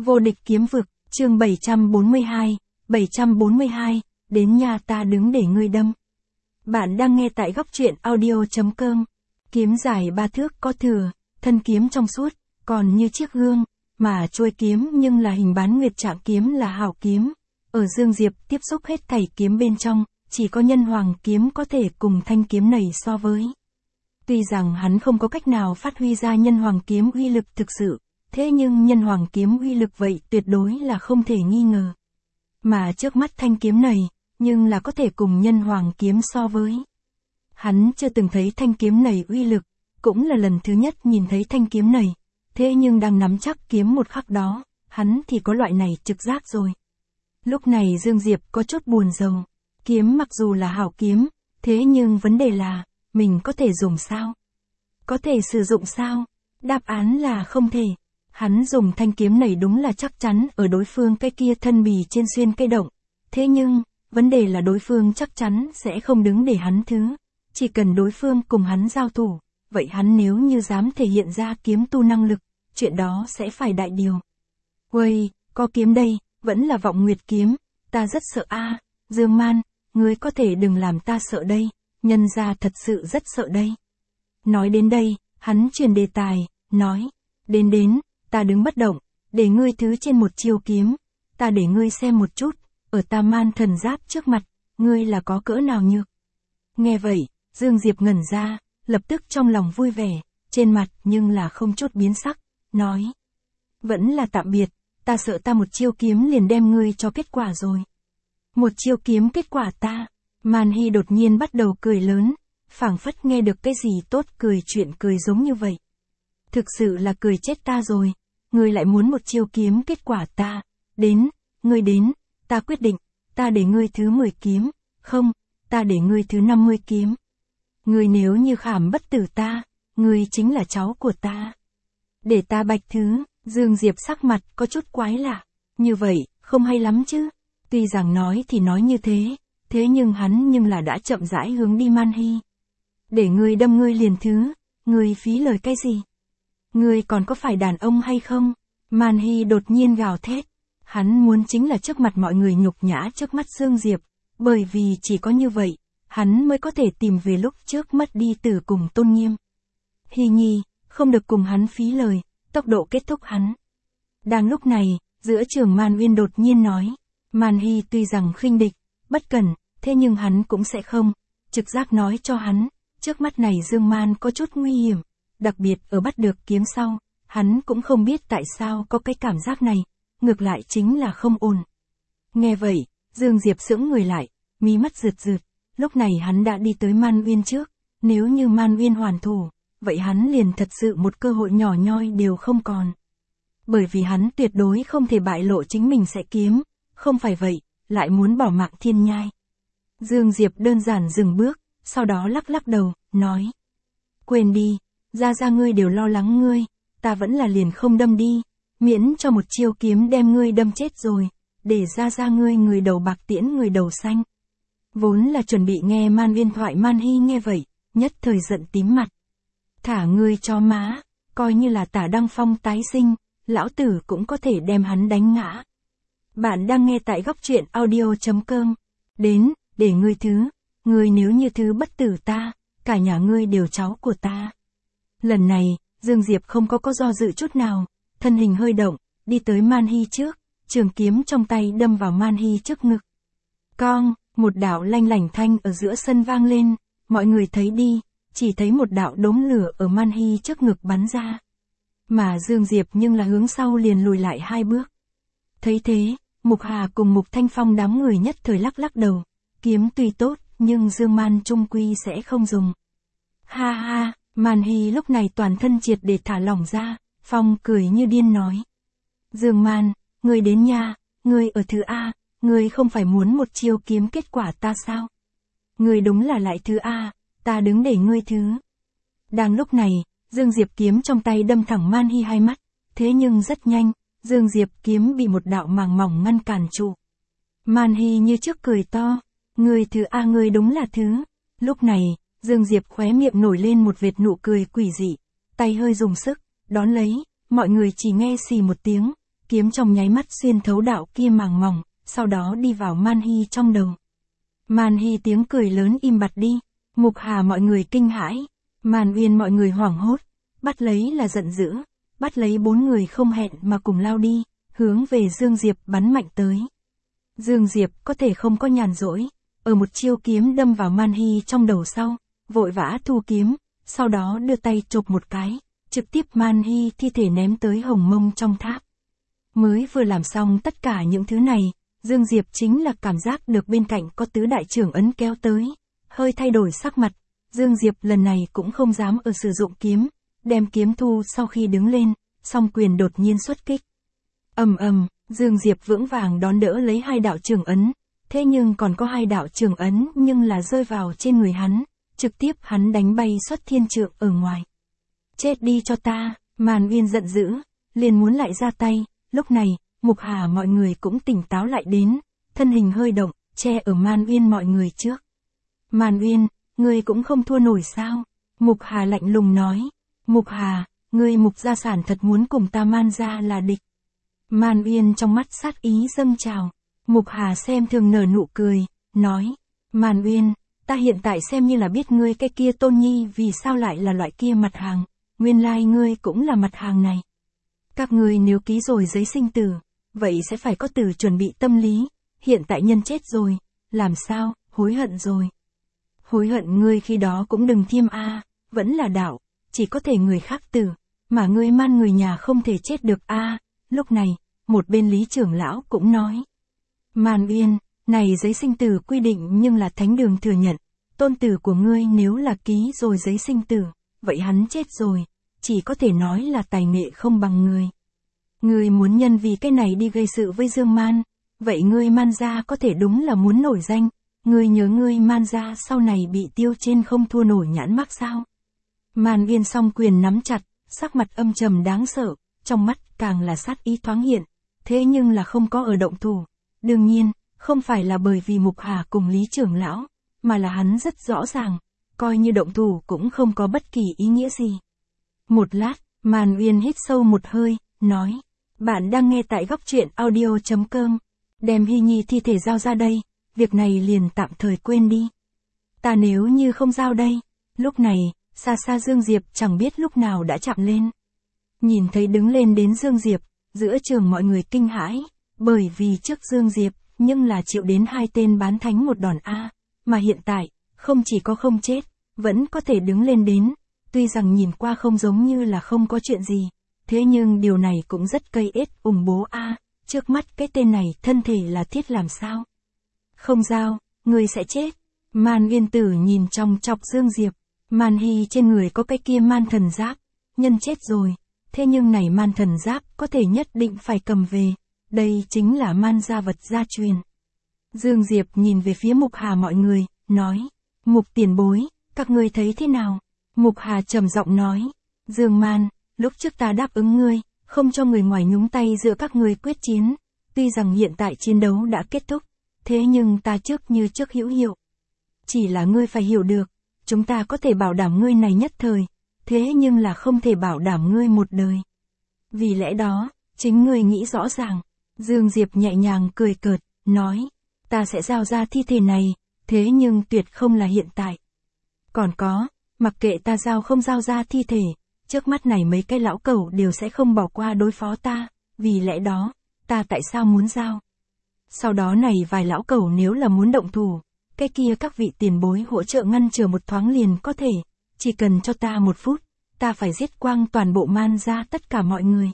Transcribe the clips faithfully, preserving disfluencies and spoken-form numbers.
Vô địch kiếm vực, chương bảy trăm bốn mươi hai, bảy trăm bốn mươi hai, đến nhà ta đứng để ngươi đâm. Bạn đang nghe tại góc truyện audio chấm com. Kiếm dài ba thước có thừa, thân kiếm trong suốt, còn như chiếc gương, mà chuôi kiếm nhưng là hình bán nguyệt trạng kiếm là hảo kiếm. Ở Dương Diệp tiếp xúc hết thảy kiếm bên trong, chỉ có nhân hoàng kiếm có thể cùng thanh kiếm này so với. Tuy rằng hắn không có cách nào phát huy ra nhân hoàng kiếm uy lực thực sự, thế nhưng nhân hoàng kiếm uy lực vậy tuyệt đối là không thể nghi ngờ. Mà trước mắt thanh kiếm này, nhưng là có thể cùng nhân hoàng kiếm so với. Hắn chưa từng thấy thanh kiếm này uy lực, cũng là lần thứ nhất nhìn thấy thanh kiếm này, thế nhưng đang nắm chắc kiếm một khắc đó, hắn thì có loại này trực giác rồi. Lúc này Dương Diệp có chút buồn rầu, kiếm mặc dù là hảo kiếm, thế nhưng vấn đề là, mình có thể dùng sao? Có thể sử dụng sao? Đáp án là không thể. Hắn dùng thanh kiếm này đúng là chắc chắn ở đối phương cái kia thân bì trên xuyên cây động. Thế nhưng, vấn đề là đối phương chắc chắn sẽ không đứng để hắn thứ. Chỉ cần đối phương cùng hắn giao thủ, vậy hắn nếu như dám thể hiện ra kiếm tu năng lực, chuyện đó sẽ phải đại điều. Uầy, có kiếm đây, vẫn là vọng nguyệt kiếm, ta rất sợ a, Dương Man, ngươi có thể đừng làm ta sợ đây, nhân ra thật sự rất sợ đây. Nói đến đây, hắn chuyển đề tài, nói, đến đến, ta đứng bất động, để ngươi thứ trên một chiêu kiếm, ta để ngươi xem một chút, ở ta man thần giáp trước mặt, ngươi là có cỡ nào nhược. Nghe vậy, Dương Diệp ngẩn ra, lập tức trong lòng vui vẻ, trên mặt nhưng là không chút biến sắc, nói. Vẫn là tạm biệt, ta sợ ta một chiêu kiếm liền đem ngươi cho kết quả rồi. Một chiêu kiếm kết quả ta, Man Hy đột nhiên bắt đầu cười lớn, phảng phất nghe được cái gì tốt cười chuyện cười giống như vậy. Thực sự là cười chết ta rồi, ngươi lại muốn một chiêu kiếm kết quả ta, đến, ngươi đến, ta quyết định, ta để ngươi thứ mười kiếm, không, ta để ngươi thứ năm mươi kiếm. Ngươi nếu như khảm bất tử ta, ngươi chính là cháu của ta. Để ta bạch thứ, Dương Diệp sắc mặt có chút quái lạ, như vậy, không hay lắm chứ, tuy rằng nói thì nói như thế, thế nhưng hắn nhưng là đã chậm rãi hướng đi Man Hy. Để ngươi đâm ngươi liền thứ, ngươi phí lời cái gì? Ngươi còn có phải đàn ông hay không? Man Hy đột nhiên gào thét. Hắn muốn chính là trước mặt mọi người nhục nhã trước mắt Dương Diệp, bởi vì chỉ có như vậy, hắn mới có thể tìm về lúc trước mất đi từ cùng tôn nghiêm. Hy Nhi, không được cùng hắn phí lời, tốc độ kết thúc hắn. Đang lúc này, giữa trường Man Uyên đột nhiên nói, Man Hy tuy rằng khinh địch, bất cẩn, thế nhưng hắn cũng sẽ không, trực giác nói cho hắn, trước mắt này Dương Man có chút nguy hiểm, đặc biệt ở bắt được kiếm sau, hắn cũng không biết tại sao có cái cảm giác này, ngược lại chính là không ổn. Nghe vậy, Dương Diệp sững người lại, mí mắt rượt rượt, lúc này hắn đã đi tới Man Uyên trước, nếu như Man Uyên hoàn thủ, vậy hắn liền thật sự một cơ hội nhỏ nhoi đều không còn. Bởi vì hắn tuyệt đối không thể bại lộ chính mình sẽ kiếm, không phải vậy, lại muốn bỏ mạng thiên nhai. Dương Diệp đơn giản dừng bước, sau đó lắc lắc đầu, nói. Quên đi, ra ra ngươi đều lo lắng ngươi, ta vẫn là liền không đâm đi, miễn cho một chiêu kiếm đem ngươi đâm chết rồi, để ra ra ngươi người đầu bạc tiễn người đầu xanh. Vốn là chuẩn bị nghe Man Uyên thoại Man Hy nghe vậy, nhất thời giận tím mặt. Thả ngươi cho má, coi như là Tả Đăng Phong tái sinh, lão tử cũng có thể đem hắn đánh ngã. Bạn đang nghe tại góc truyện audio chấm com. Đến, để ngươi thứ, ngươi nếu như thứ bất tử ta, cả nhà ngươi đều cháu của ta. Lần này, Dương Diệp không có có do dự chút nào, thân hình hơi động, đi tới Man Hy trước, trường kiếm trong tay đâm vào Man Hy trước ngực. Cong, một đạo lanh lảnh thanh ở giữa sân vang lên, mọi người thấy đi, chỉ thấy một đạo đốm lửa ở Man Hy trước ngực bắn ra. Mà Dương Diệp nhưng là hướng sau liền lùi lại hai bước. Thấy thế, Mục Hà cùng Mục Thanh Phong đám người nhất thời lắc lắc đầu, kiếm tuy tốt, nhưng Dương Man trung quy sẽ không dùng. Ha ha, Man Hy lúc này toàn thân triệt để thả lỏng ra, Phong cười như điên nói. Dương Man, ngươi đến nha, ngươi ở thứ A, ngươi không phải muốn một chiêu kiếm kết quả ta sao? Ngươi đúng là lại thứ A, ta đứng để ngươi thứ. Đang lúc này, Dương Diệp kiếm trong tay đâm thẳng Man Hy hai mắt, thế nhưng rất nhanh, Dương Diệp kiếm bị một đạo màng mỏng ngăn cản trụ. Man Hy như trước cười to, ngươi thứ A ngươi đúng là thứ. Lúc này, Dương Diệp khóe miệng nổi lên một vệt nụ cười quỷ dị, tay hơi dùng sức, đón lấy, mọi người chỉ nghe xì một tiếng, kiếm trong nháy mắt xuyên thấu đạo kia màng mỏng, sau đó đi vào Man Hy trong đầu. Man Hy tiếng cười lớn im bặt đi, Mục Hà mọi người kinh hãi, Man Uyên mọi người hoảng hốt, bắt lấy là giận dữ, bắt lấy bốn người không hẹn mà cùng lao đi, hướng về Dương Diệp bắn mạnh tới. Dương Diệp có thể không có nhàn rỗi, ở một chiêu kiếm đâm vào Man Hy trong đầu sau, vội vã thu kiếm, sau đó đưa tay chộp một cái, trực tiếp Man Hy thi thể ném tới Hồng Mông trong tháp. Mới vừa làm xong tất cả những thứ này, Dương Diệp chính là cảm giác được bên cạnh có tứ đại trưởng ấn kéo tới, hơi thay đổi sắc mặt, Dương Diệp lần này cũng không dám ở sử dụng kiếm, đem kiếm thu sau khi đứng lên, song quyền đột nhiên xuất kích. Ầm ầm, Dương Diệp vững vàng đón đỡ lấy hai đạo trưởng ấn, thế nhưng còn có hai đạo trưởng ấn nhưng là rơi vào trên người hắn, trực tiếp hắn đánh bay xuất thiên trượng ở ngoài. Chết đi cho ta, Man Uyên giận dữ, liền muốn lại ra tay, lúc này, Mục Hà mọi người cũng tỉnh táo lại đến, thân hình hơi động, che ở Man Uyên mọi người trước. Man Uyên, ngươi cũng không thua nổi sao? Mục Hà lạnh lùng nói. Mục Hà, ngươi Mục gia sản thật muốn cùng ta Man gia là địch. Man Uyên trong mắt sát ý dâng trào. Mục Hà xem thường nở nụ cười, nói. Man Uyên, ta hiện tại xem như là biết ngươi cái kia Tôn Nhi vì sao lại là loại kia mặt hàng, nguyên lai ngươi cũng là mặt hàng này. Các ngươi nếu ký rồi giấy sinh tử, vậy sẽ phải có từ chuẩn bị tâm lý, hiện tại nhân chết rồi, làm sao, hối hận rồi. Hối hận ngươi khi đó cũng đừng thiêm a, vẫn là đạo, chỉ có thể người khác tử, mà ngươi Man người nhà không thể chết được a. Lúc này, một bên Lý trưởng lão cũng nói. Man Uyên, này giấy sinh tử quy định nhưng là thánh đường thừa nhận, tôn tử của ngươi nếu là ký rồi giấy sinh tử, vậy hắn chết rồi, chỉ có thể nói là tài nghệ không bằng người. Ngươi muốn nhân vì cái này đi gây sự với Dương Man, vậy ngươi Man gia có thể đúng là muốn nổi danh, ngươi nhớ ngươi Man gia sau này bị tiêu trên không thua nổi nhãn mác sao? Man Uyên song quyền nắm chặt, sắc mặt âm trầm đáng sợ, trong mắt càng là sát ý thoáng hiện, thế nhưng là không có ở động thủ. Đương nhiên, không phải là bởi vì Mục Hà cùng Lý trưởng lão, mà là hắn rất rõ ràng, coi như động thủ cũng không có bất kỳ ý nghĩa gì. Một lát, Man Uyên hít sâu một hơi, nói, bạn đang nghe tại góc truyện audio chấm com, đem Hy Nhi thi thể giao ra đây, việc này liền tạm thời quên đi. Ta nếu như không giao đây, lúc này, xa xa Dương Diệp chẳng biết lúc nào đã chạm lên. Nhìn thấy đứng lên đến Dương Diệp, giữa trường mọi người kinh hãi, bởi vì trước Dương Diệp, nhưng là chịu đến hai tên bán thánh một đòn A, mà hiện tại, không chỉ có không chết, vẫn có thể đứng lên đến, tuy rằng nhìn qua không giống như là không có chuyện gì, thế nhưng điều này cũng rất cây ết ủng bố A, trước mắt cái tên này thân thể là thiết làm sao? Không giao, người sẽ chết. Man Uyên tử nhìn trong chọc Dương Diệp, Man Hy trên người có cái kia man thần giáp, nhân chết rồi, thế nhưng này man thần giáp có thể nhất định phải cầm về, đây chính là man gia vật gia truyền. Dương Diệp nhìn về phía Mục Hà mọi người, nói, Mục tiền bối, các ngươi thấy thế nào? Mục Hà trầm giọng nói, Dương Man, lúc trước ta đáp ứng ngươi, không cho người ngoài nhúng tay giữa các ngươi quyết chiến, tuy rằng hiện tại chiến đấu đã kết thúc, thế nhưng ta trước như trước hữu hiệu. Chỉ là ngươi phải hiểu được, chúng ta có thể bảo đảm ngươi này nhất thời, thế nhưng là không thể bảo đảm ngươi một đời. Vì lẽ đó, chính ngươi nghĩ rõ ràng. Dương Diệp nhẹ nhàng cười cợt, nói, ta sẽ giao ra thi thể này, thế nhưng tuyệt không là hiện tại. Còn có, mặc kệ ta giao không giao ra thi thể, trước mắt này mấy cái lão cẩu đều sẽ không bỏ qua đối phó ta, vì lẽ đó, ta tại sao muốn giao? Sau đó này vài lão cẩu nếu là muốn động thủ, cái kia các vị tiền bối hỗ trợ ngăn trở một thoáng liền có thể, chỉ cần cho ta một phút, ta phải giết quang toàn bộ Man gia tất cả mọi người.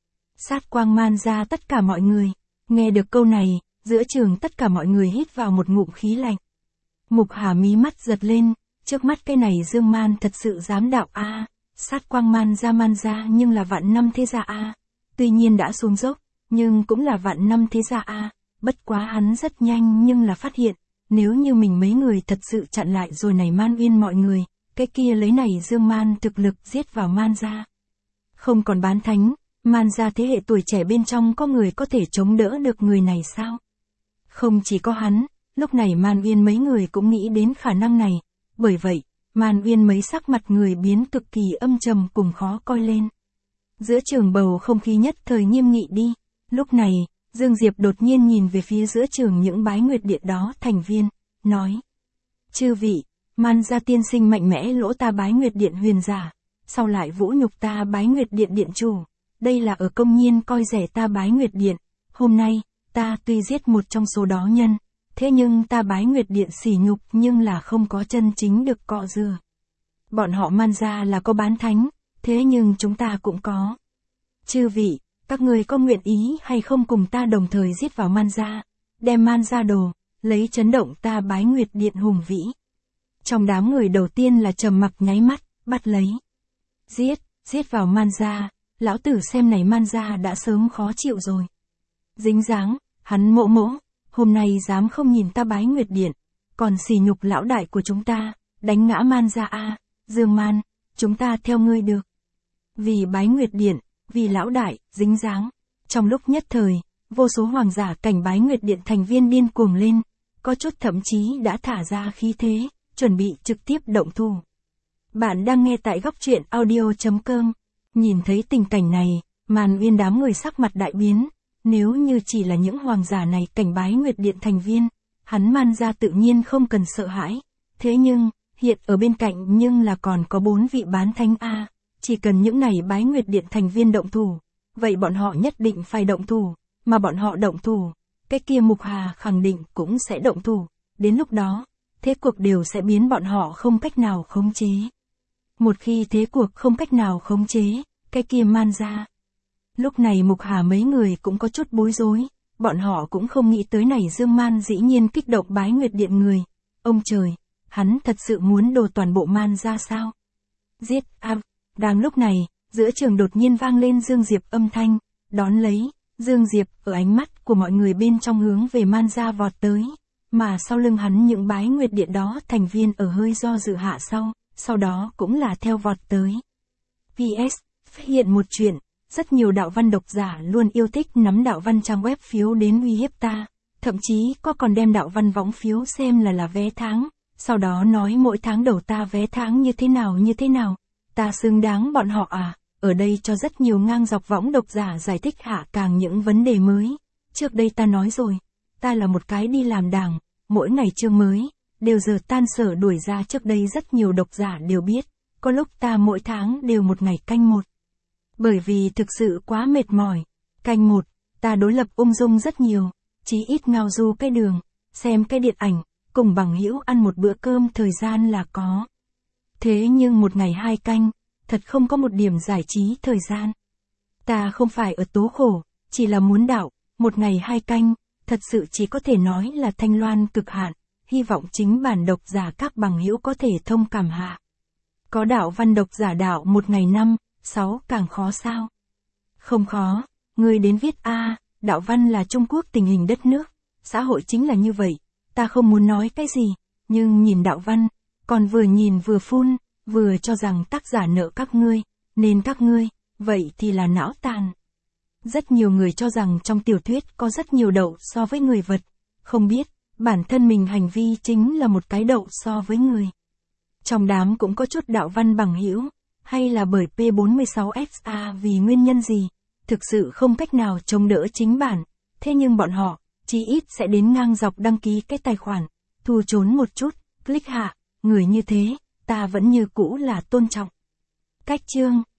Sát quang Man gia tất cả mọi người, nghe được câu này, giữa trường tất cả mọi người hít vào một ngụm khí lạnh. Mục Hà mí mắt giật lên, trước mắt cái này Dương Man thật sự dám đạo a, sát quang Man gia Man gia nhưng là vạn năm thế gia a, tuy nhiên đã xuống dốc, nhưng cũng là vạn năm thế gia a, bất quá hắn rất nhanh nhưng là phát hiện, nếu như mình mấy người thật sự chặn lại rồi này Man Uyên mọi người, cái kia lấy này Dương Man thực lực giết vào Man gia. Không còn bán thánh, Man gia thế hệ tuổi trẻ bên trong có người có thể chống đỡ được người này sao? Không chỉ có hắn, lúc này Man Uyên mấy người cũng nghĩ đến khả năng này, bởi vậy, Man Uyên mấy sắc mặt người biến cực kỳ âm trầm cùng khó coi lên. Giữa trường bầu không khí nhất thời nghiêm nghị đi, Lúc này, Dương Diệp đột nhiên nhìn về phía giữa trường những bái nguyệt điện đó thành viên, nói. Chư vị, Man gia tiên sinh mạnh mẽ lỗ ta bái nguyệt điện huyền giả, sau lại vũ nhục ta bái nguyệt điện điện chủ, đây là ở công nhiên coi rẻ ta bái nguyệt điện, hôm nay, ta tuy giết một trong số đó nhân, thế nhưng ta bái nguyệt điện sỉ nhục nhưng là không có chân chính được cọ rửa. Bọn họ Man gia là có bán thánh, thế nhưng chúng ta cũng có. Chư vị, các người có nguyện ý hay không cùng ta đồng thời giết vào Man gia, đem Man gia đồ, lấy chấn động ta bái nguyệt điện hùng vĩ. Trong đám người đầu tiên là trầm mặc nháy mắt, bắt lấy. Giết, giết vào Man gia, lão tử xem này Man gia đã sớm khó chịu rồi. Dính dáng, hắn mộ mỗ, hôm nay dám không nhìn ta bái nguyệt điện, còn sỉ nhục lão đại của chúng ta, đánh ngã Man gia a, Dương Man, chúng ta theo ngươi được. Vì bái nguyệt điện, vì lão đại, dính dáng. Trong lúc nhất thời, vô số hoàng giả cảnh bái nguyệt điện thành viên điên cuồng lên, có chút thậm chí đã thả ra khí thế, chuẩn bị trực tiếp động thủ. Bạn đang nghe tại góc truyện audio chấm com. Nhìn thấy tình cảnh này, Màn Uyên đám người sắc mặt đại biến, nếu như chỉ là những hoàng giả này cảnh bái nguyệt điện thành viên, hắn Man gia tự nhiên không cần sợ hãi. Thế nhưng, hiện ở bên cạnh nhưng là còn có bốn vị bán thánh A, chỉ cần những này bái nguyệt điện thành viên động thủ, vậy bọn họ nhất định phải động thủ, mà bọn họ động thủ, cái kia Mục Hà khẳng định cũng sẽ động thủ, đến lúc đó, thế cuộc đều sẽ biến bọn họ không cách nào khống chế. Một khi thế cuộc không cách nào khống chế, cái kia Man gia. Lúc này Mục Hà mấy người cũng có chút bối rối, bọn họ cũng không nghĩ tới này Dương Man dĩ nhiên kích động bái nguyệt điện người. Ông trời, hắn thật sự muốn đồ toàn bộ Man gia sao? Giết, a, đang lúc này, giữa trường đột nhiên vang lên Dương Diệp âm thanh, đón lấy, Dương Diệp ở ánh mắt của mọi người bên trong hướng về Man gia vọt tới, mà sau lưng hắn những bái nguyệt điện đó thành viên ở hơi do dự hạ sau, sau đó cũng là theo vọt tới. pê ét, hiện một chuyện, rất nhiều đạo văn độc giả luôn yêu thích nắm đạo văn trang web phiếu đến uy hiếp ta, thậm chí có còn đem đạo văn võng phiếu xem là là vé tháng, sau đó nói mỗi tháng đầu ta vé tháng như thế nào như thế nào, ta xứng đáng bọn họ à, ở đây cho rất nhiều ngang dọc võng độc giả giải thích hạ càng những vấn đề mới. Trước đây ta nói rồi, ta là một cái đi làm đảng, mỗi ngày chương mới, đều giờ tan sở đuổi ra, trước đây rất nhiều độc giả đều biết, có lúc ta mỗi tháng đều một ngày canh một. Bởi vì thực sự quá mệt mỏi, canh một, ta đối lập ung dung rất nhiều, chí ít ngao du cái đường, xem cái điện ảnh, cùng bằng hữu ăn một bữa cơm thời gian là có. Thế nhưng một ngày hai canh, thật không có một điểm giải trí thời gian. Ta không phải ở tố khổ, chỉ là muốn đạo, một ngày hai canh, thật sự chỉ có thể nói là thanh loan cực hạn, hy vọng chính bản độc giả các bằng hữu có thể thông cảm hạ. Có đạo văn độc giả đạo một ngày năm, sáu càng khó sao? Không khó, người đến viết A, đạo văn là Trung Quốc tình hình đất nước, xã hội chính là như vậy, ta không muốn nói cái gì, nhưng nhìn đạo văn, còn vừa nhìn vừa phun, vừa cho rằng tác giả nợ các ngươi, nên các ngươi, vậy thì là não tàn. Rất nhiều người cho rằng trong tiểu thuyết có rất nhiều đậu so với người vật, không biết, bản thân mình hành vi chính là một cái đậu so với người. Trong đám cũng có chút đạo văn bằng hữu, hay là bởi P bốn mươi sáu X A vì nguyên nhân gì, thực sự không cách nào chống đỡ chính bản, thế nhưng bọn họ, chí ít sẽ đến ngang dọc đăng ký cái tài khoản, thu trốn một chút, click hạ, người như thế, ta vẫn như cũ là tôn trọng. Cách chương